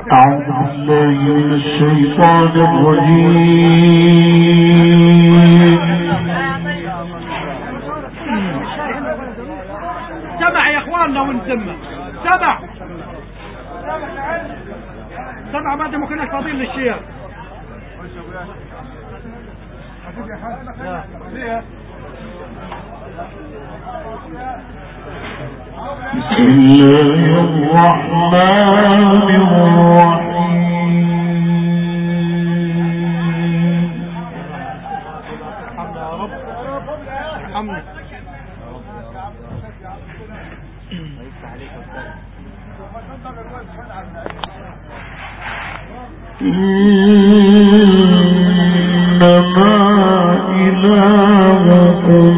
أعوذ بالله من الشيطان الرجيم. سمع يا اخواننا ونسمع سمع ما دام كنا فاضيين للشيخ. بسم الله الرحمن الرحيم. يا رب ارحمني. إنما إلهكم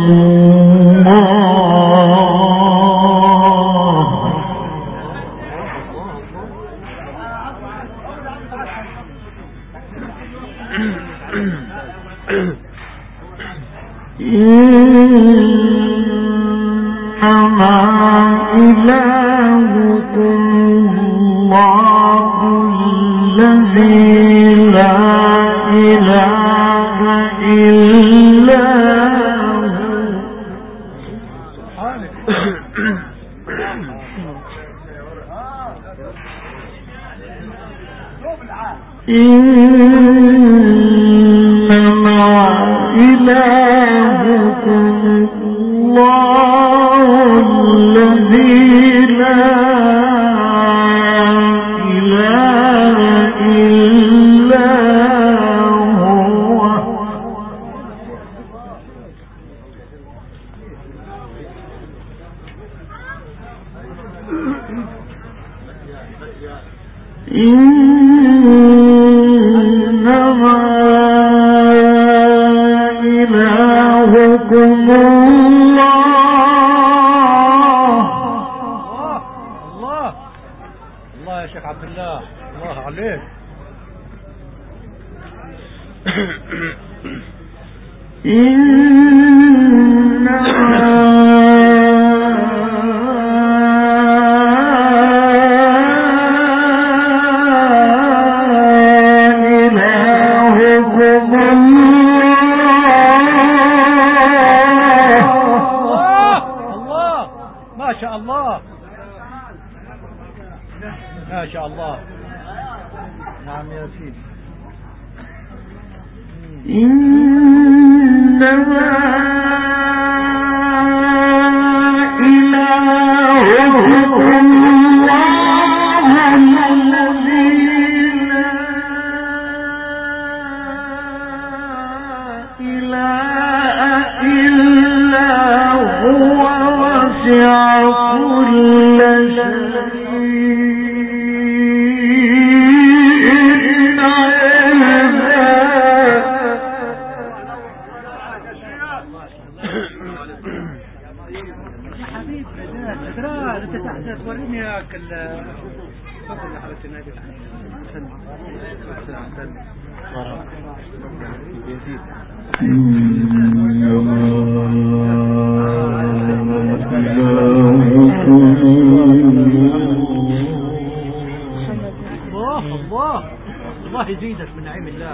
الله يزيدك من نعيم الله.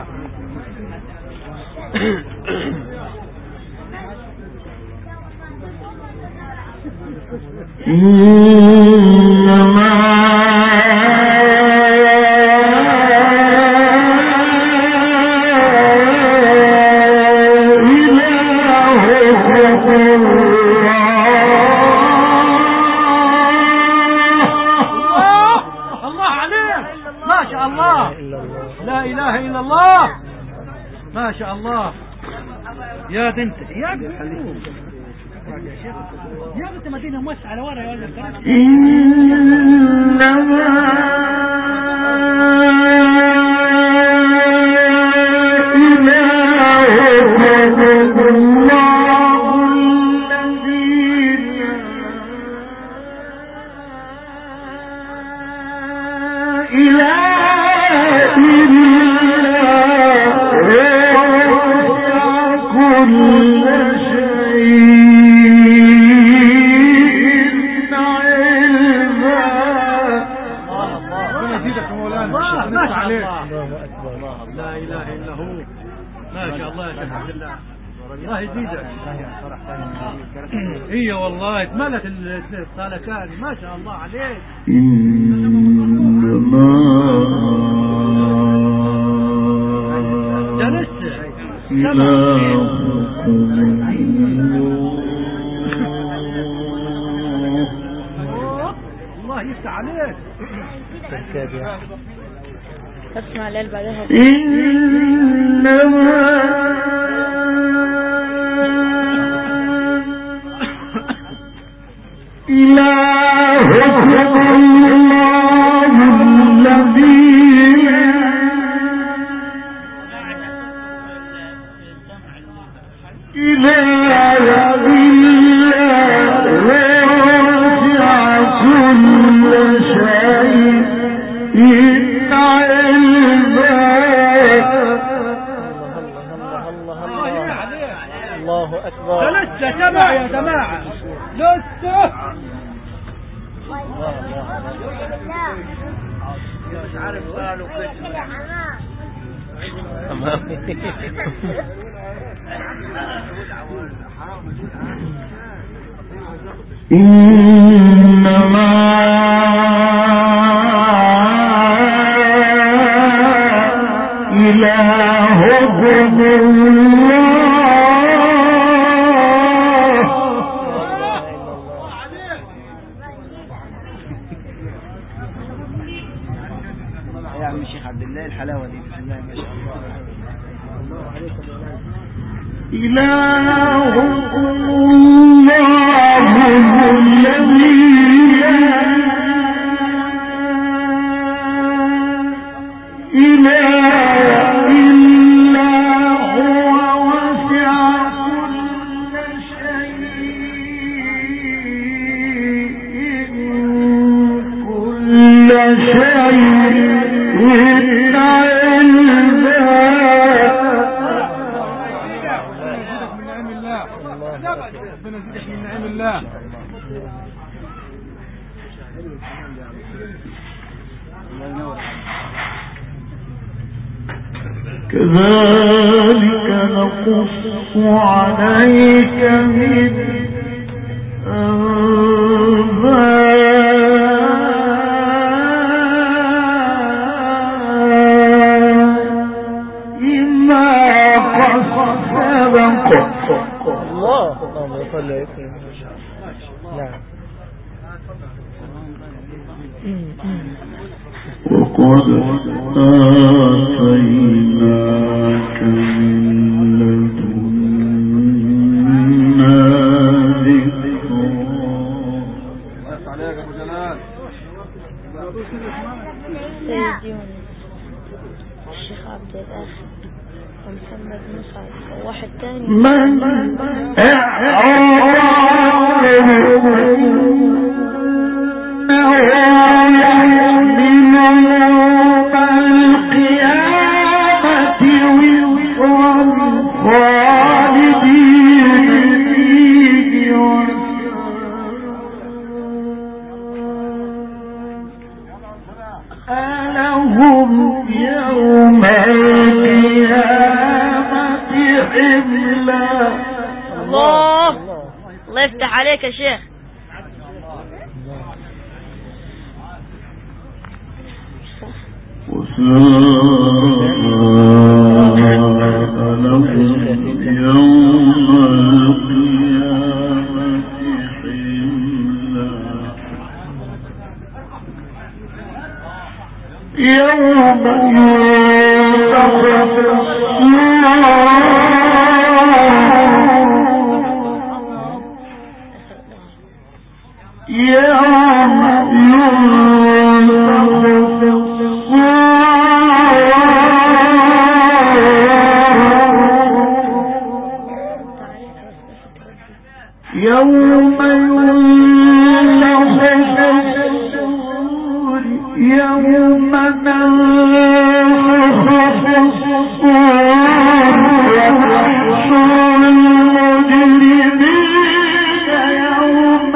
ما شاء الله يا بنت يا بنت مدينة موسعة على ورا يا ولد. الله ما شاء الله. الله أكبر. لا إله إلا هو. ما شاء الله يا شيخ عبد الله. الله يزيدك. هي والله اتملت الصالة كان. ما شاء الله عليك. إنما جلست الله يفتح عليك. اسمع الليل بعدها. إنما إلهكم الله الذي الله أكبر. لسه سمع يا جماعة لسه. مش عارف قالوا كده. إنما إلهكم يا عم الشيخ عبد الله الحلاوة دي. بسم الله ما شاء الله. إلهكم الله الذي إله إلا هو وسع كل شيء كل شيء ربنا يزيدك من نعم الله. كذلك نقص عليك من ما قد سبق. اللهم صل وسلم. نعم. وقد آتيناك من لدنا ذكرا. عليك أبو جلال. سيد يونس الشيخ عبد الله ومحمد مصعب وواحد تاني. من الله يفتح عليك يا شيخ.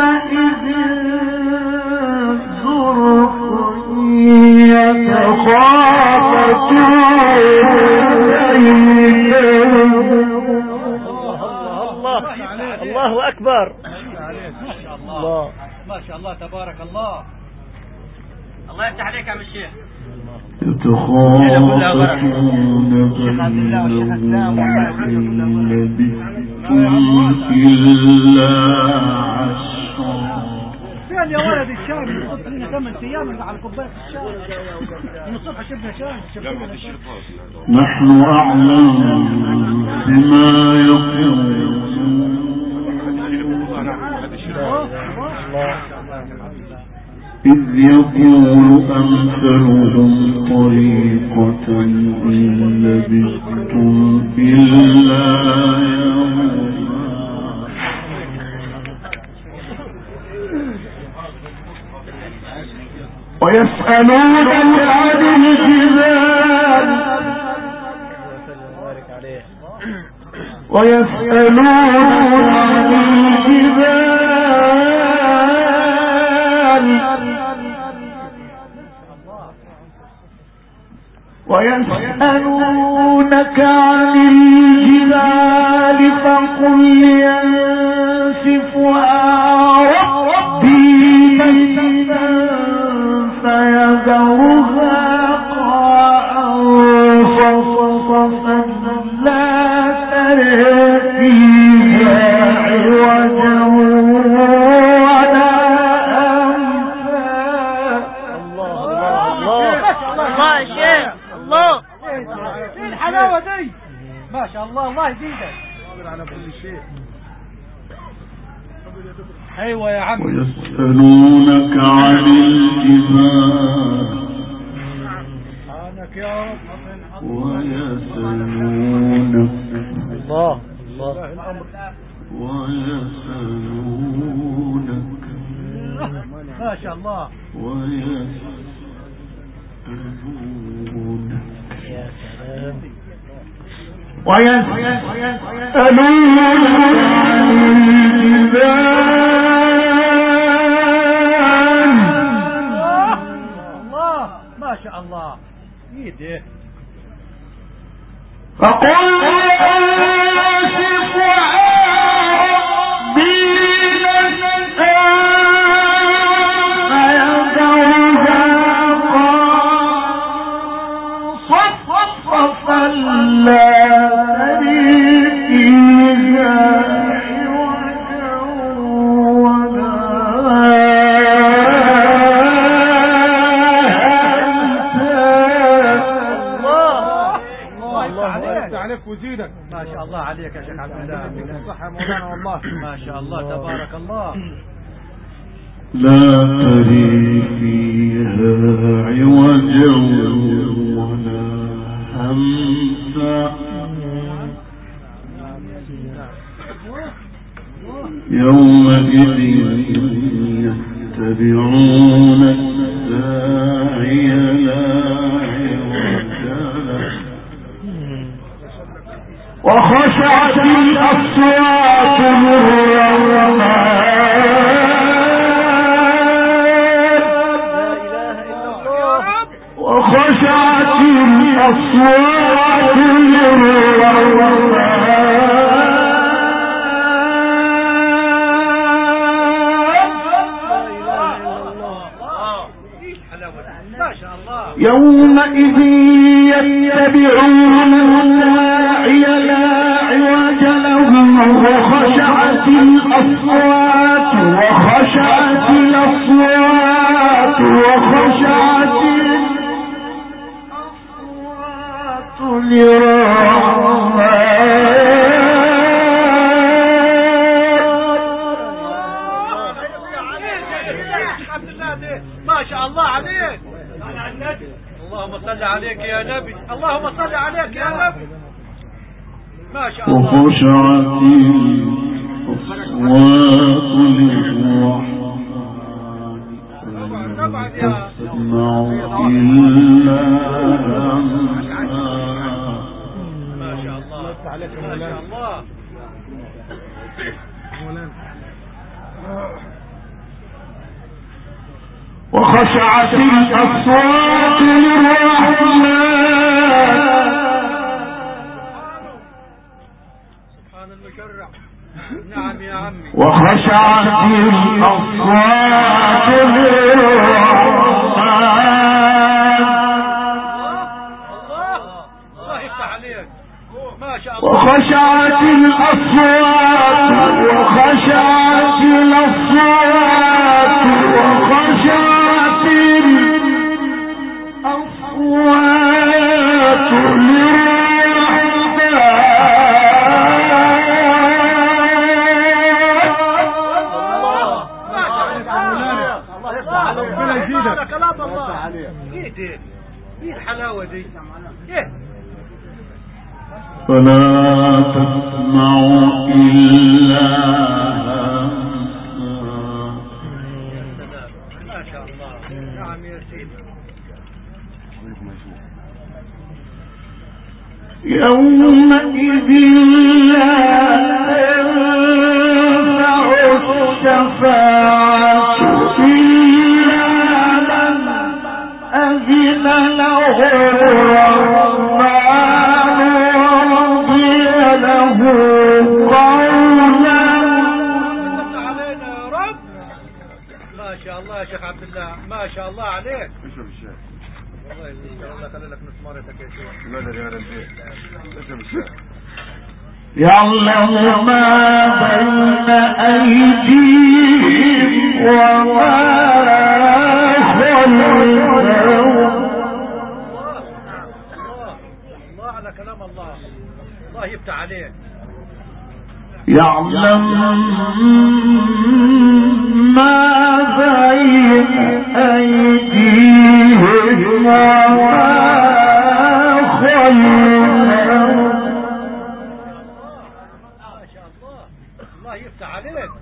يتخاف الله أكبر. الله ما شاء الله تبارك الله. الله يفتح عليك يا عم الشيخ. يتخافتون بينهم لبثتم إلا عشرا. فين يا ولد الشام يحط لنا 8 أيام على كوباية الشاي من الصبح شفنا شاي. نحن أعلم بما يقولون إذ يقول أمثلهم طريقة إن لبثتم إلا يوما ويسألونك عن الجبال ويسألونك عن الجبال فقل ينسفها ربي نسفا فيذرها قاعا صفصفا لا ترى فيها عوجا ولا أمتا. الله يا شيخ الله. ايه الحلاوة دي ما شاء الله. الله يزيدك على كل شيء. ايوه يا عم. ويسألونك عن الجبال سبحانك يا رب. ويسألونك الله ويسألونك ما شاء الله. ويسألونك يا سلام. ويسألونك عن الجبال. الله ما شاء الله. ايده فقل ينسفها ربي نسفا فيذرها قاعا صفصفا لا ترى فيها عوجا ولا عليك وزيدك. ما شاء الله عليك يا شيخ عبد الله. يعطيك الصحة يا مولانا والله. ما شاء الله تبارك الله. لا ترى فيها عوجا ولا همتا يومئذ يتبعون الداعي لا عوج له وخشعت الأصوات للرحمن وخشعت الأصوات للرحمن يومئذ يتبعون الداعي لا عوج له وخشعت الأصوات ما شاء الله عليك. اللهم صل عليك يا نبي. اللهم صل عليك يا نبي. ما شاء الله. وخشعت الأصوات للرحمن فلا تسمع إلا همسا. ما شاء الله. ما شاء الله. وخشعت الأصوات للرحمن وخشعت الأصوات وخشعت الأصوات وخشعت الأصوات وخشعت الأصوات للرحمن. كلام الله. ايه الحلاوة دي؟ فلا تسمع إلا ما شاء الله. نعم يا سيدي. يومئذ لا تنفع الشفاعة إلا من أذن له يا شيخ عبد الله ما شاء الله عليك. اشرب الشاي. والله يزيدك الله يخلي لك مسمارتك يا شيخ. لا لا يا البيت. اشرب الشاي. يعلم ما بين أيديهم وما خلفهم. الله على كلام الله. الله يفتح عليك. يعلم ما بين أيديهم وما خلفهم. ما شاء الله. الله يفتح عليك.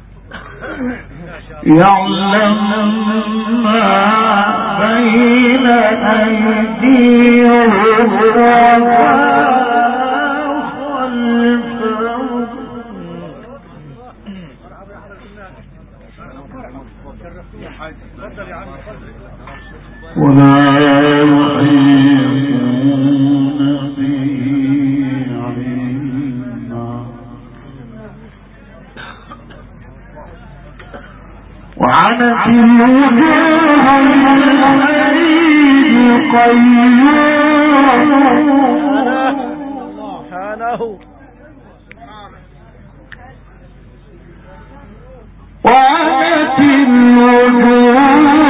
يعلم ما بين أيديهم وما خلفهم. ولا يحيطون به علما. وعنت الوجوه للحي القيوم. وعنت الوجوه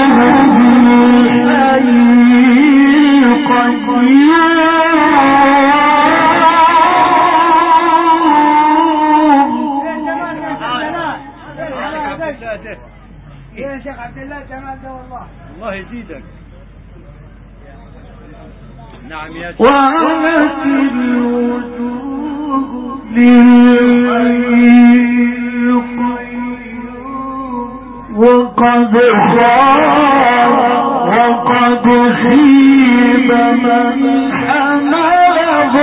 يا شيخ عبد الله جمال ده والله. الله يزيدك. نعم يا شيخ. وعنت الوجوه للحي القيوم وقد خاب وقد خيب من حمل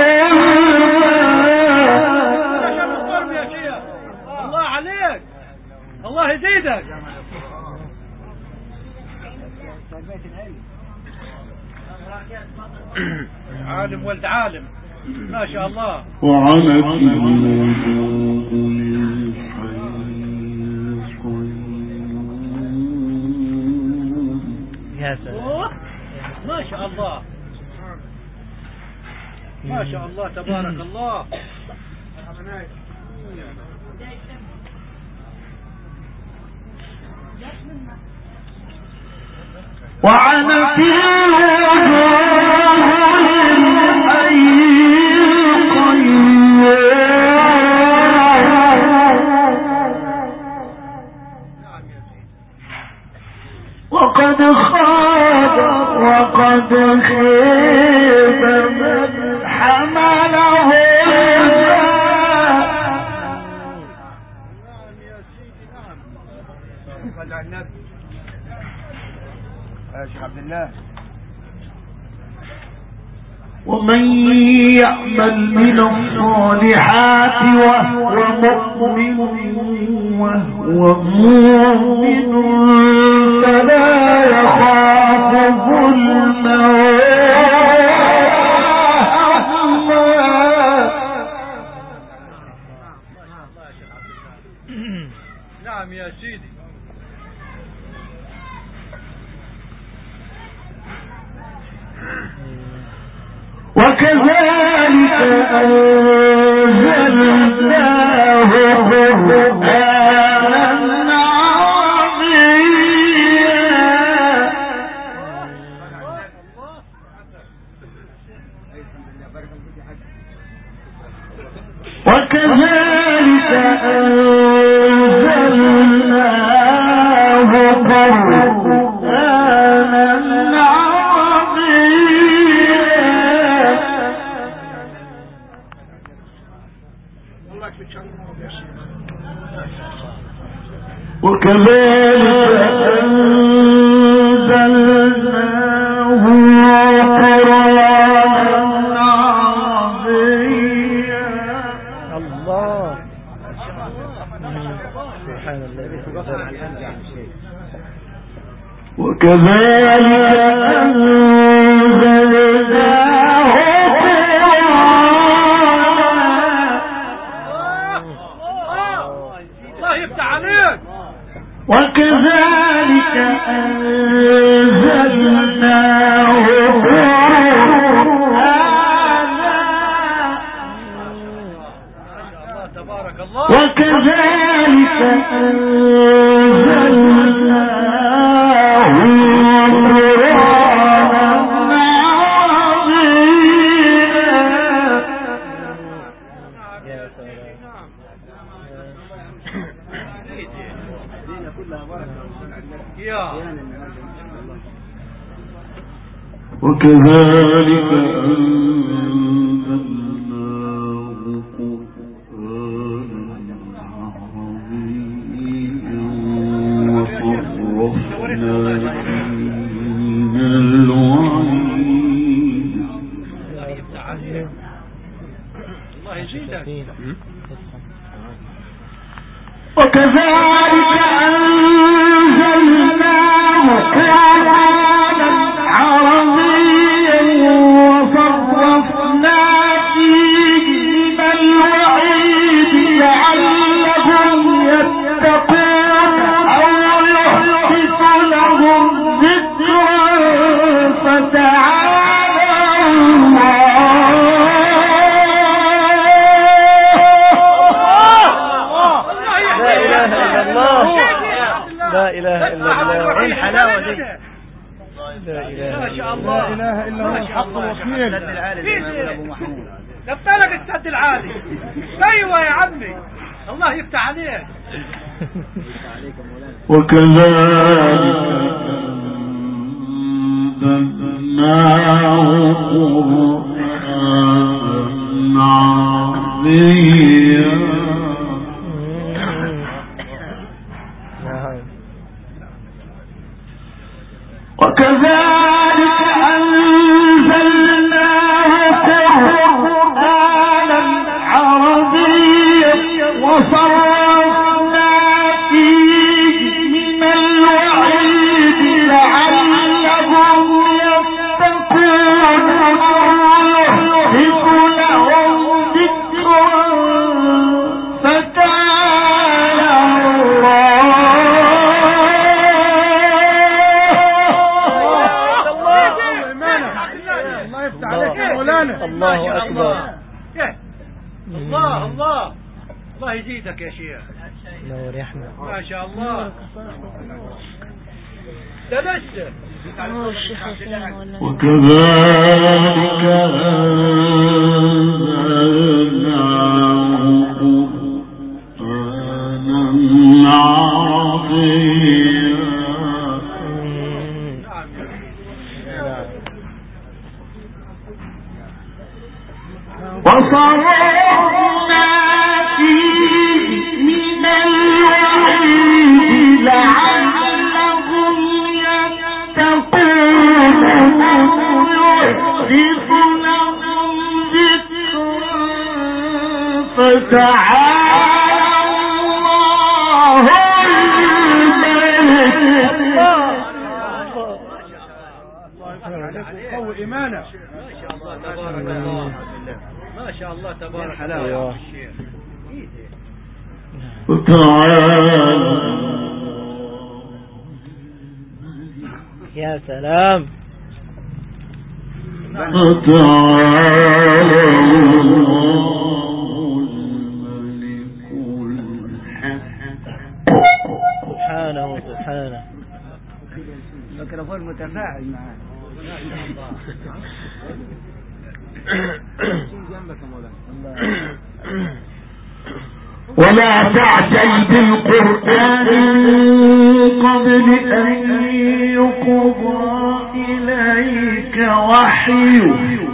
ظلما. يا شيخ الله عليك. الله يزيدك. عالم ولد عالم ما شاء الله. وعنت الوجوه للحي القيوم. يا سلام ما شاء الله ما شاء الله تبارك الله. وعنت وقد خاب وقد خيب من حمله يا شيخ عبد الله. ومن يعمل من الصالحات وهو مؤمن فلا يخاف ظلما أنزلناه قرآنا عربيا وكذلك أنزلناه قرآنا عربيا وكذلك أنزلناه قرآنا عربيا الله سبحان الله وكذلك أنزلناه الله يفتح عليك وكذلك أنزلناه قرآنا تبارك الله وكذلك أنزلناه قرآنا يا وكذلك أنزلناه قرآنا عربيا وصرفنا من الوعيد الله يجزيك وكذلك أنزلناه قرآنا عربيا وصرفنا فيه من الوعيد لعلهم يتقون أو يحدث لهم ذكرا فتعالى لا إله إلا الله ايه الحلاوة دي؟ لا إله ما شاء الله لا اله الا هو الحق الوكيل السد العالي زي ما يقول ابو محمود لك السد العالي ايوه يا عمي الله يفتح عليك وكذلك أنزلناه قرآنا عربيا وكذلك أنزلناه قرآنا عربيا وصرفنا فيه من الوعيد لعلهم يتقون أو يحدث لهم ذكرا فتعالى الله أكبر الله الله الله يزيدك يا شيخ نور يا احمد ما شاء الله ده لسه وكذلك أنزلناه قرآنا عربيا وصرفنا فيه من الوعيد لعلهم يتقون يحدث لهم ذكرا فتعالى الله الملك قوي إيمانك ما شاء الله تبارك الله وتعالى يا سلام وتعالى ولا تعجل بالقرآن قبل أن يقضى إليك وحيه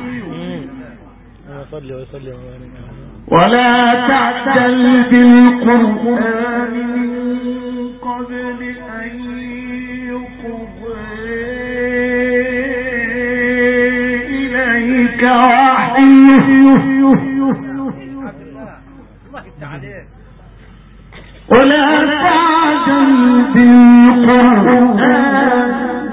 ولا تعجل بالقرآن قبل أن يقضى إليك وحيه ولا تعجل بالقرآن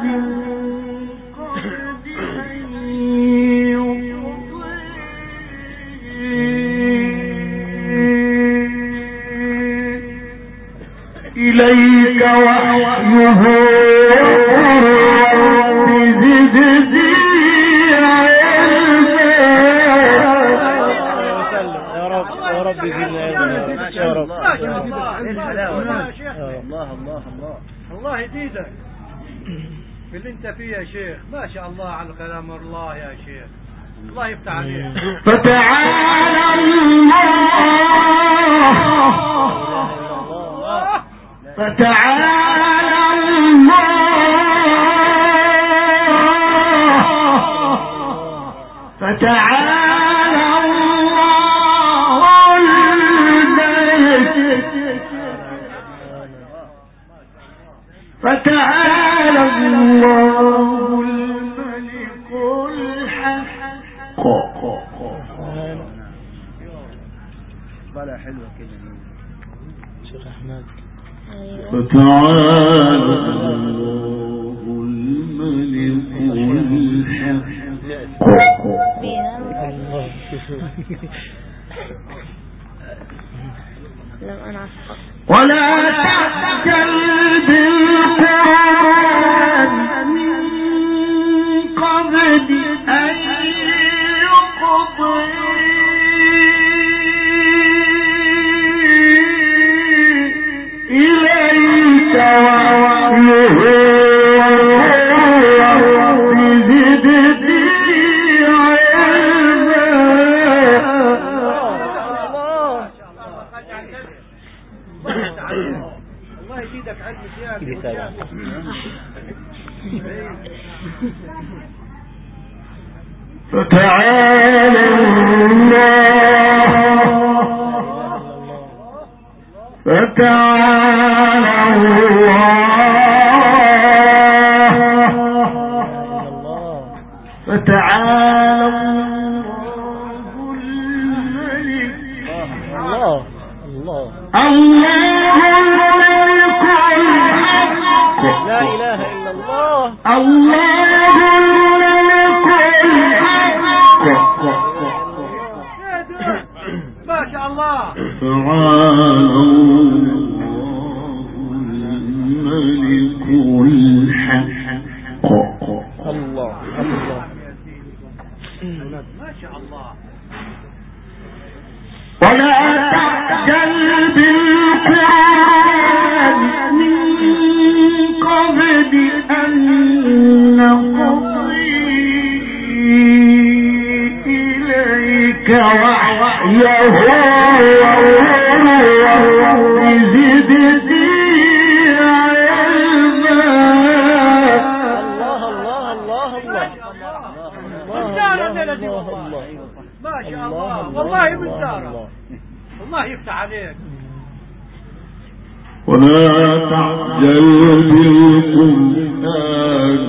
إليك وحيه بزدزي يا رب زدنا يا رب. الله يزيدك في اللي انت فيه يا شيخ. ما شاء الله على كلام الله يا شيخ. الله يفتح عليك. فتعالى الله فتعالى الله الملك الحق. طلع حلوة كده شيخ أحمد. فتعالى الله الملك الحق. ولا تعجل بالقرآن من قبل أن يقضي إليك وحيه بزدزي علما. الله يزيدك علم زيادة. فتعالى الله ولا تعجل بالقرآن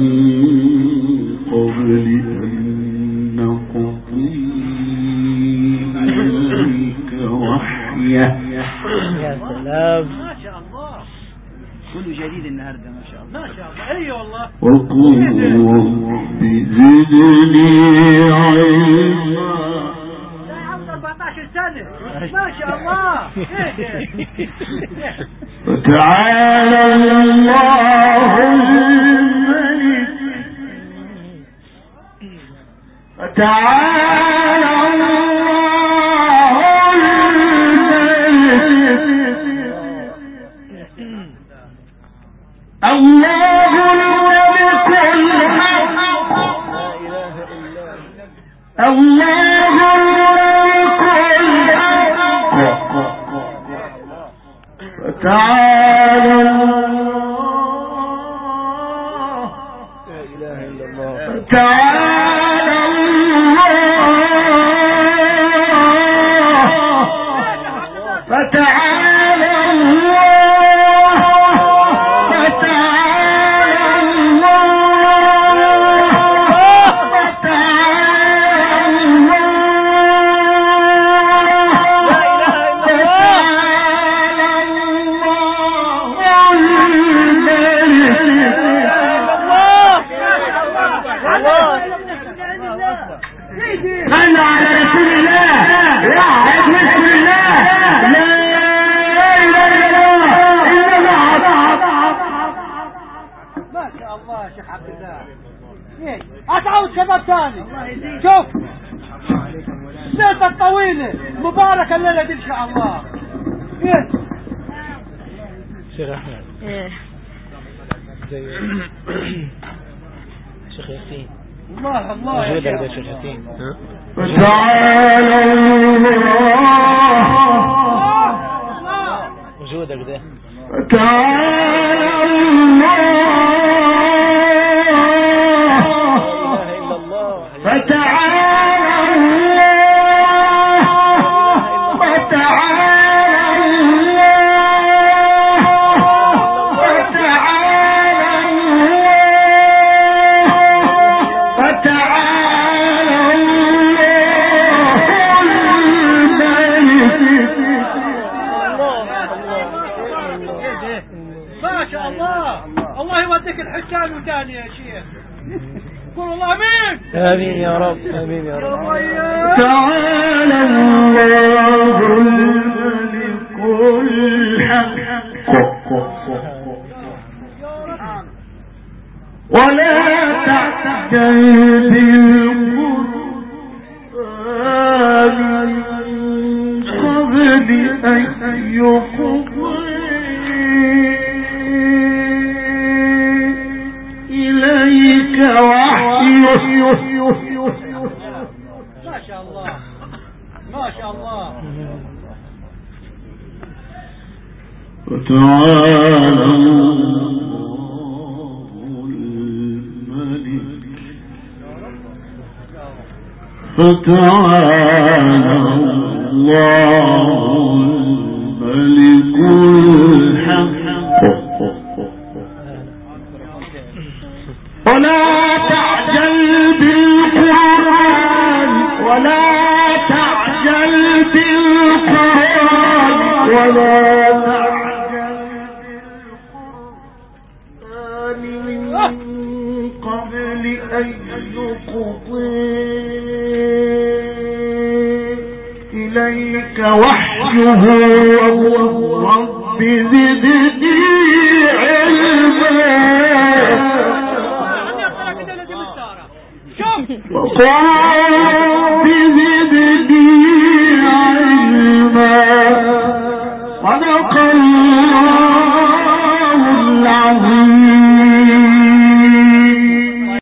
قبل أن نقضي إليك وحيه. يا سلام ما شاء الله كله جديد النهارده ما شاء الله. ما شاء الله. اي والله. وقل رب زدني علما. 14 سنة ما شاء الله. فتعالى الله الملك فتعالى الله الملك الله الملك الحق. لا إله إلا الله الحق فتعالى الله فتعالى الله فتعالى اتعود شباب ثاني. شوف السيطة الطويلة مباركة الليلة دي ان شاء الله. شيخ احمد زي شيخ ياسين. الله وجودك ده شيخ ياسين. فتعالى الله وجودك ده فتعالى الله فتعالى الله فتعالى الله فتعالى الله فتعالى ما شاء الله. الله يوديك الحسان وتاني يا شيخ. قول الله امين. امين يا رب. امين يا رب. تعالى الله الملك الحق ولا تعجل بالقرآن قبل أن يقضي إليك وحيه. ما شاء الله ما شاء الله. فتعالى الله الملك فتعالى الله الملك الحق ولا تعجل بالقرآن ولا تعجل بالقرآن ولا تعجل بالقرآن من قبل أن يقضي إليك وحيه رب زدني علما وقال رب زدني علما صدق الله